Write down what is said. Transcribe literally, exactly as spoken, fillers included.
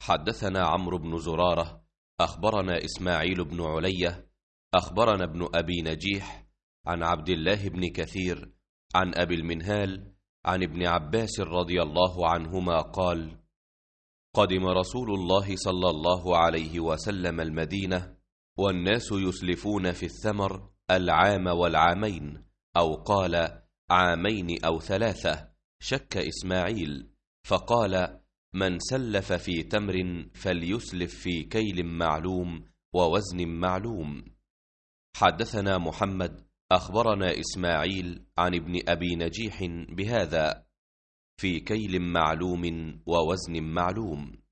حدثنا عمرو بن زرارة أخبرنا إسماعيل بن علية أخبرنا ابن أبي نجيح عن عبد الله بن كثير عن أبي المنهال عن ابن عباس رضي الله عنهما قال: قدم رسول الله صلى الله عليه وسلم المدينة والناس يسلفون في الثمر العام والعامين، أو قال عامين أو ثلاثة، شك إسماعيل، فقال: من سلف في تمر فليسلف في كيل معلوم ووزن معلوم. حدثنا محمد أخبرنا إسماعيل عن ابن أبي نجيح بهذا: في كيل معلوم ووزن معلوم.